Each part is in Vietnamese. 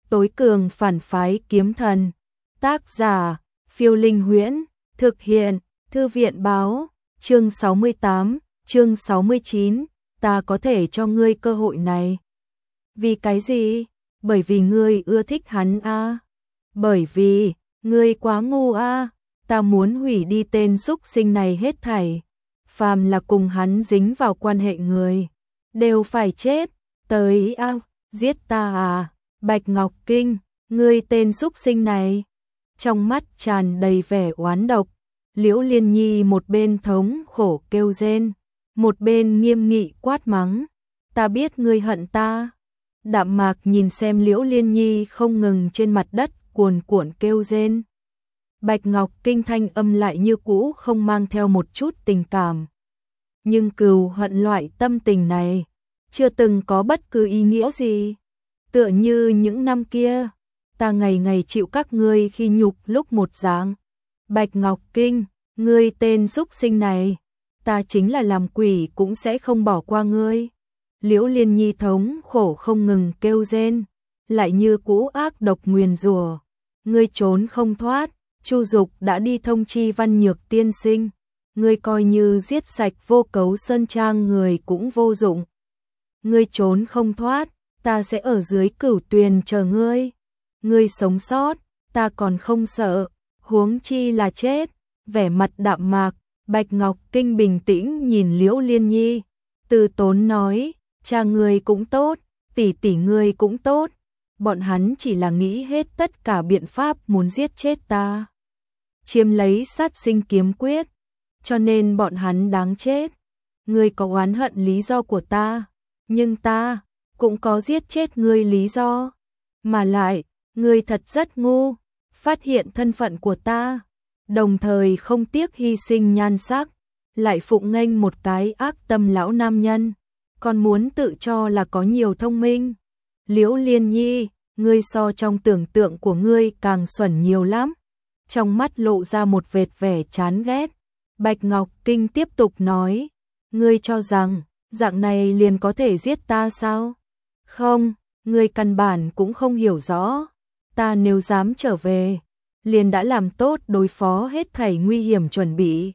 tối cường phản phái kiếm thần. Tác giả, Phiêu Linh Huyễn, thực hiện, Thư viện báo, chương 68, chương 69, ta có thể cho ngươi cơ hội này. Vì cái gì? Bởi vì ngươi ưa thích hắn a. Bởi vì, ngươi quá ngu a. Ta muốn hủy đi tên súc sinh này hết thảy. Phàm là cùng hắn dính vào quan hệ người, đều phải chết. Tới a, giết ta à? Bạch Ngọc Kinh, ngươi tên súc sinh này. Trong mắt tràn đầy vẻ oán độc, Liễu Liên Nhi một bên thống khổ kêu rên, một bên nghiêm nghị quát mắng. Ta biết ngươi hận ta. Đạm Mạc nhìn xem Liễu Liên Nhi không ngừng trên mặt đất cuồn cuộn kêu rên. Bạch Ngọc Kinh thanh âm lại như cũ không mang theo một chút tình cảm. Nhưng cừu hận loại tâm tình này chưa từng có bất cứ ý nghĩa gì. Tựa như những năm kia, ta ngày ngày chịu các ngươi khi nhục lúc một dạng. Bạch Ngọc Kinh, ngươi tên súc sinh này, ta chính là làm quỷ cũng sẽ không bỏ qua ngươi. Liễu Liên Nhi thống khổ không ngừng kêu rên, lại như cũ ác độc nguyền rủa. Ngươi trốn không thoát, Chu Dục đã đi thông chi Văn Nhược tiên sinh, ngươi coi như giết sạch Vô Cấu Sơn Trang người cũng vô dụng. Ngươi trốn không thoát, ta sẽ ở dưới Cửu Tuyền chờ ngươi. Ngươi sống sót, ta còn không sợ, huống chi là chết. Vẻ mặt đạm mạc, Bạch Ngọc Kinh bình tĩnh nhìn Liễu Liên Nhi, từ tốn nói, cha ngươi cũng tốt, tỷ tỷ ngươi cũng tốt, bọn hắn chỉ là nghĩ hết tất cả biện pháp muốn giết chết ta, chiếm lấy sát sinh kiếm quyết, cho nên bọn hắn đáng chết. Ngươi có oán hận lý do của ta, nhưng ta cũng có giết chết ngươi lý do. Mà lại, ngươi thật rất ngu, phát hiện thân phận của ta, đồng thời không tiếc hy sinh nhan sắc, lại phụng nghênh một cái ác tâm lão nam nhân, còn muốn tự cho là có nhiều thông minh. Liễu Liên Nhi, ngươi so trong tưởng tượng của ngươi càng xuẩn nhiều lắm. Trong mắt lộ ra một vệt vẻ chán ghét. Bạch Ngọc Kinh tiếp tục nói, ngươi cho rằng dạng này liền có thể giết ta sao? Không, ngươi căn bản cũng không hiểu rõ. Ta nếu dám trở về, liền đã làm tốt đối phó hết thảy nguy hiểm chuẩn bị.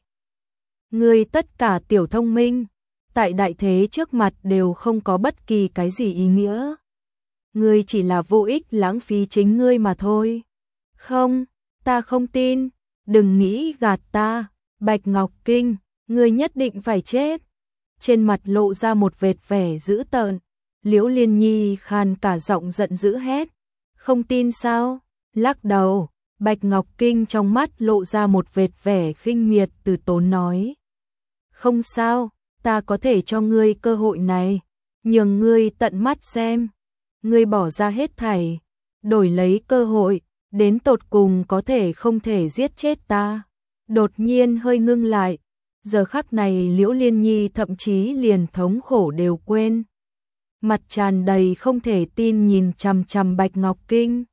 Ngươi tất cả tiểu thông minh, tại đại thế trước mặt đều không có bất kỳ cái gì ý nghĩa. Ngươi chỉ là vô ích lãng phí chính ngươi mà thôi. Không, ta không tin, đừng nghĩ gạt ta. Bạch Ngọc Kinh, ngươi nhất định phải chết. Trên mặt lộ ra một vệt vẻ dữ tợn, Liễu Liên Nhi khan cả giọng giận dữ hét. Không tin sao? Lắc đầu, Bạch Ngọc Kinh trong mắt lộ ra một vệt vẻ khinh miệt từ tốn nói. Không sao, ta có thể cho ngươi cơ hội này, nhường ngươi tận mắt xem. Ngươi bỏ ra hết thảy, đổi lấy cơ hội, đến tột cùng có thể không thể giết chết ta. Đột nhiên hơi ngưng lại, giờ khắc này Liễu Liên Nhi thậm chí liền thống khổ đều quên. Mặt tràn đầy không thể tin nhìn chằm chằm Bạch Ngọc Kinh.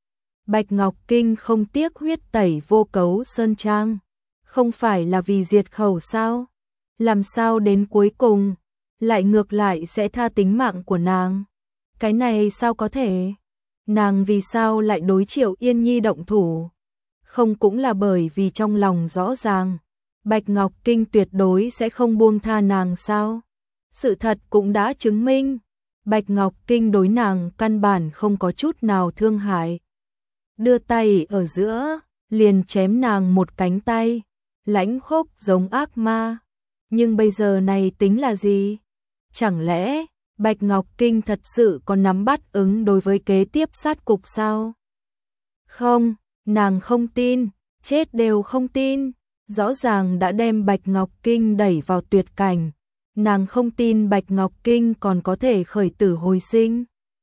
Bạch Ngọc Kinh không tiếc huyết tẩy Vô Cấu Sơn Trang, không phải là vì diệt khẩu sao? Làm sao đến cuối cùng lại ngược lại sẽ tha tính mạng của nàng? Cái này sao có thể? Nàng vì sao lại đối Triệu Yên Nhi động thủ? Không cũng là bởi vì trong lòng rõ ràng, Bạch Ngọc Kinh tuyệt đối sẽ không buông tha nàng sao? Sự thật cũng đã chứng minh, Bạch Ngọc Kinh đối nàng căn bản không có chút nào thương hại. Đưa tay ở giữa, liền chém nàng một cánh tay, lãnh khốc giống ác ma. Nhưng bây giờ này tính là gì? Chẳng lẽ Bạch Ngọc Kinh thật sự có nắm bắt ứng đối với kế tiếp sát cục sao? Không, nàng không tin, chết đều không tin. Rõ ràng đã đem Bạch Ngọc Kinh đẩy vào tuyệt cảnh. Nàng không tin Bạch Ngọc Kinh còn có thể khởi tử hồi sinh.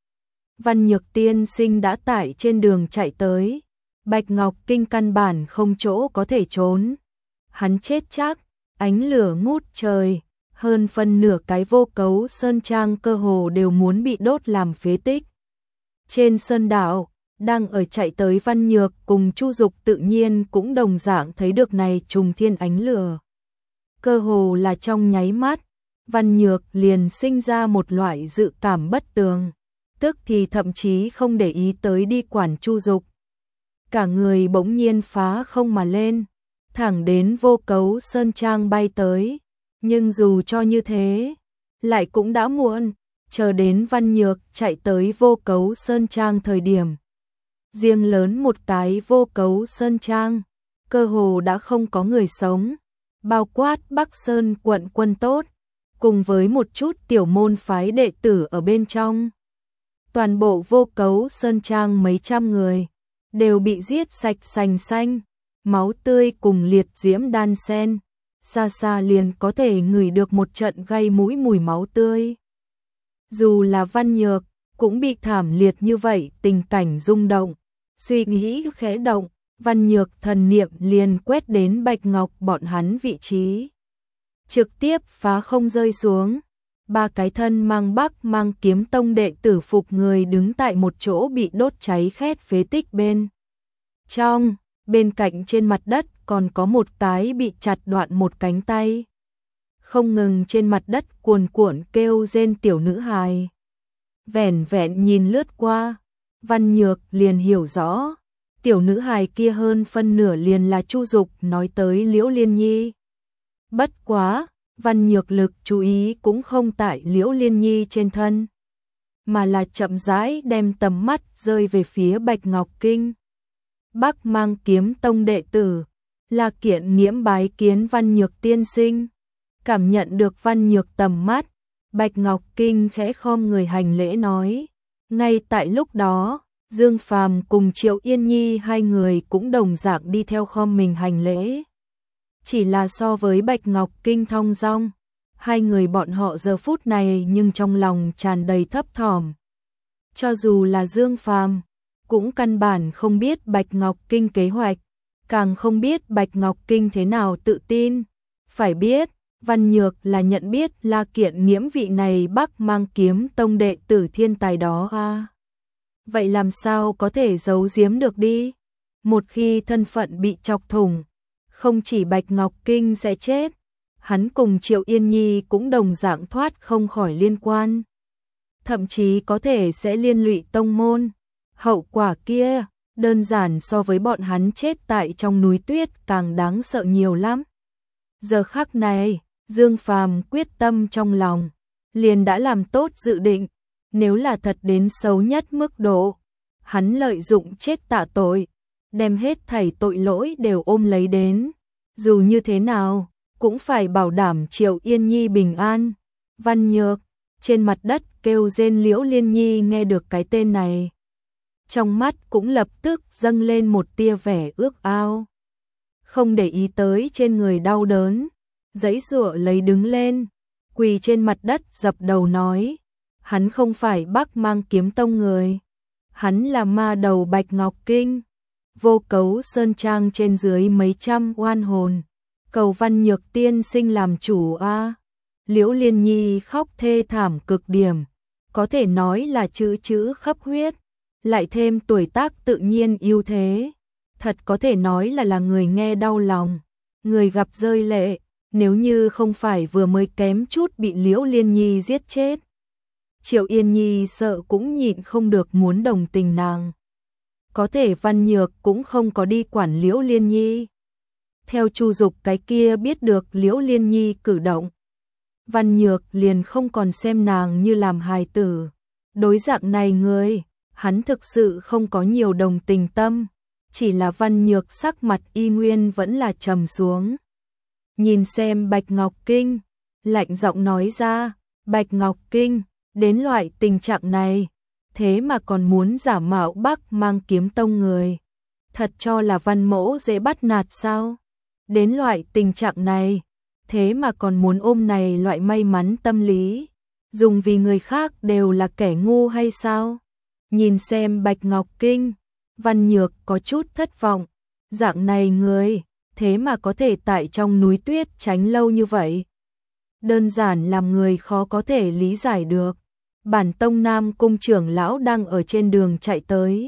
Văn Nhược tiên sinh đã tại trên đường chạy tới. Bạch Ngọc Kinh căn bản không chỗ có thể trốn. Hắn chết chắc, ánh lửa ngút trời. Hơn phân nửa cái Vô Cấu Sơn Trang cơ hồ đều muốn bị đốt làm phế tích. Trên sơn đảo, đang ở chạy tới Văn Nhược cùng Chu Dục tự nhiên cũng đồng dạng thấy được này trùng thiên ánh lửa. Cơ hồ là trong nháy mắt, Văn Nhược liền sinh ra một loại dự cảm bất tường, tức thì thậm chí không để ý tới đi quản Chu Dục. Cả người bỗng nhiên phá không mà lên, thẳng đến Vô Cấu Sơn Trang bay tới. Nhưng dù cho như thế, lại cũng đã muộn, chờ đến Văn Nhược chạy tới Vô Cấu Sơn Trang thời điểm. Riêng lớn một cái Vô Cấu Sơn Trang, cơ hồ đã không có người sống, bao quát Bắc Sơn quận quân tốt, cùng với một chút tiểu môn phái đệ tử ở bên trong. Toàn bộ Vô Cấu Sơn Trang mấy trăm người, đều bị giết sạch sành xanh, máu tươi cùng liệt diễm đan xen, xa xa liền có thể ngửi được một trận gây mũi mùi máu tươi. Dù là Văn Nhược, cũng bị thảm liệt như vậy, tình cảnh rung động, suy nghĩ khẽ động, Văn Nhược thần niệm liền quét đến Bạch Ngọc bọn hắn vị trí. Trực tiếp phá không rơi xuống, ba cái thân mang Bắc mang kiếm tông đệ tử phục người đứng tại một chỗ bị đốt cháy khét phế tích bên trong, bên cạnh trên mặt đất còn có một cái bị chặt đoạn một cánh tay. Không ngừng trên mặt đất cuồn cuộn kêu rên tiểu nữ hài. Vẻn vẹn nhìn lướt qua, Văn Nhược liền hiểu rõ, tiểu nữ hài kia hơn phân nửa liền là Chu Dục nói tới Liễu Liên Nhi. Bất quá, Văn Nhược lực chú ý cũng không tại Liễu Liên Nhi trên thân, mà là chậm rãi đem tầm mắt rơi về phía Bạch Ngọc Kinh. Bắc mang kiếm tông đệ tử, là Kiện Nghiễm bái kiến Văn Nhược tiên sinh. Cảm nhận được Văn Nhược tầm mắt, Bạch Ngọc Kinh khẽ khom người hành lễ nói. Ngay tại lúc đó, Dương Phàm cùng Triệu Yên Nhi hai người cũng đồng dạng đi theo khom mình hành lễ. Chỉ là so với Bạch Ngọc Kinh thong dong, hai người bọn họ giờ phút này nhưng trong lòng tràn đầy thấp thỏm. Cho dù là Dương Phàm, cũng căn bản không biết Bạch Ngọc Kinh kế hoạch, càng không biết Bạch Ngọc Kinh thế nào tự tin. Phải biết, Văn Nhược là nhận biết La Kiện Nghiễm vị này Bắc mang kiếm tông đệ tử thiên tài đó à. Vậy làm sao có thể giấu giếm được đi? Một khi thân phận bị chọc thủng, không chỉ Bạch Ngọc Kinh sẽ chết, hắn cùng Triệu Yên Nhi cũng đồng dạng thoát không khỏi liên quan. Thậm chí có thể sẽ liên lụy tông môn. Hậu quả kia, đơn giản so với bọn hắn chết tại trong núi tuyết càng đáng sợ nhiều lắm. Giờ khắc này, Dương Phàm quyết tâm trong lòng, liền đã làm tốt dự định, nếu là thật đến xấu nhất mức độ, hắn lợi dụng chết tạ tội, đem hết thảy tội lỗi đều ôm lấy đến, dù như thế nào, cũng phải bảo đảm Triệu Yên Nhi bình an. Văn Nhược, trên mặt đất kêu rên Liễu Liên Nhi nghe được cái tên này, trong mắt cũng lập tức dâng lên một tia vẻ ước ao. Không để ý tới trên người đau đớn, giãy giụa lấy đứng lên, quỳ trên mặt đất dập đầu nói, hắn không phải Bắc mang kiếm tông người, hắn là ma đầu Bạch Ngọc Kinh. Vô Cấu Sơn Trang trên dưới mấy trăm oan hồn, cầu Văn Nhược tiên sinh làm chủ a. Liễu Liên Nhi khóc thê thảm cực điểm, có thể nói là chữ chữ khắp huyết, lại thêm tuổi tác tự nhiên ưu thế, thật có thể nói là người nghe đau lòng, người gặp rơi lệ, nếu như không phải vừa mới kém chút bị Liễu Liên Nhi giết chết. Triệu Yên Nhi sợ cũng nhịn không được muốn đồng tình nàng. Có thể Văn Nhược cũng không có đi quản Liễu Liên Nhi. Theo Chu Dục cái kia biết được Liễu Liên Nhi cử động, Văn Nhược liền không còn xem nàng như làm hài tử. Đối dạng này người, hắn thực sự không có nhiều đồng tình tâm, chỉ là Văn Nhược sắc mặt y nguyên vẫn là trầm xuống. Nhìn xem Bạch Ngọc Kinh, lạnh giọng nói ra, Bạch Ngọc Kinh, đến loại tình trạng này, thế mà còn muốn giả mạo Bắc mang kiếm tông người. Thật cho là Văn mỗ dễ bắt nạt sao? Đến loại tình trạng này, thế mà còn muốn ôm này loại may mắn tâm lý, dùng vì người khác đều là kẻ ngu hay sao? Nhìn xem Bạch Ngọc Kinh, Văn Nhược có chút thất vọng, dạng này người, thế mà có thể tại trong núi tuyết tránh lâu như vậy. Đơn giản làm người khó có thể lý giải được. Bản tông Nam cung trưởng lão đang ở trên đường chạy tới.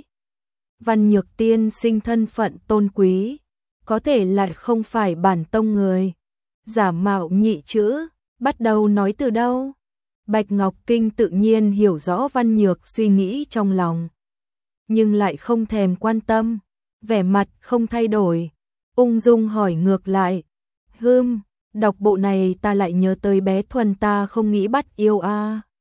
Văn Nhược tiên sinh thân phận tôn quý, có thể lại không phải bản tông người. Giả mạo nhị chữ, bắt đầu nói từ đâu? Bạch Ngọc Kinh tự nhiên hiểu rõ Văn Nhược suy nghĩ trong lòng, nhưng lại không thèm quan tâm, vẻ mặt không thay đổi, ung dung hỏi ngược lại, đọc bộ này ta lại nhớ tới bé Thuần ta không nghĩ bắt yêu a.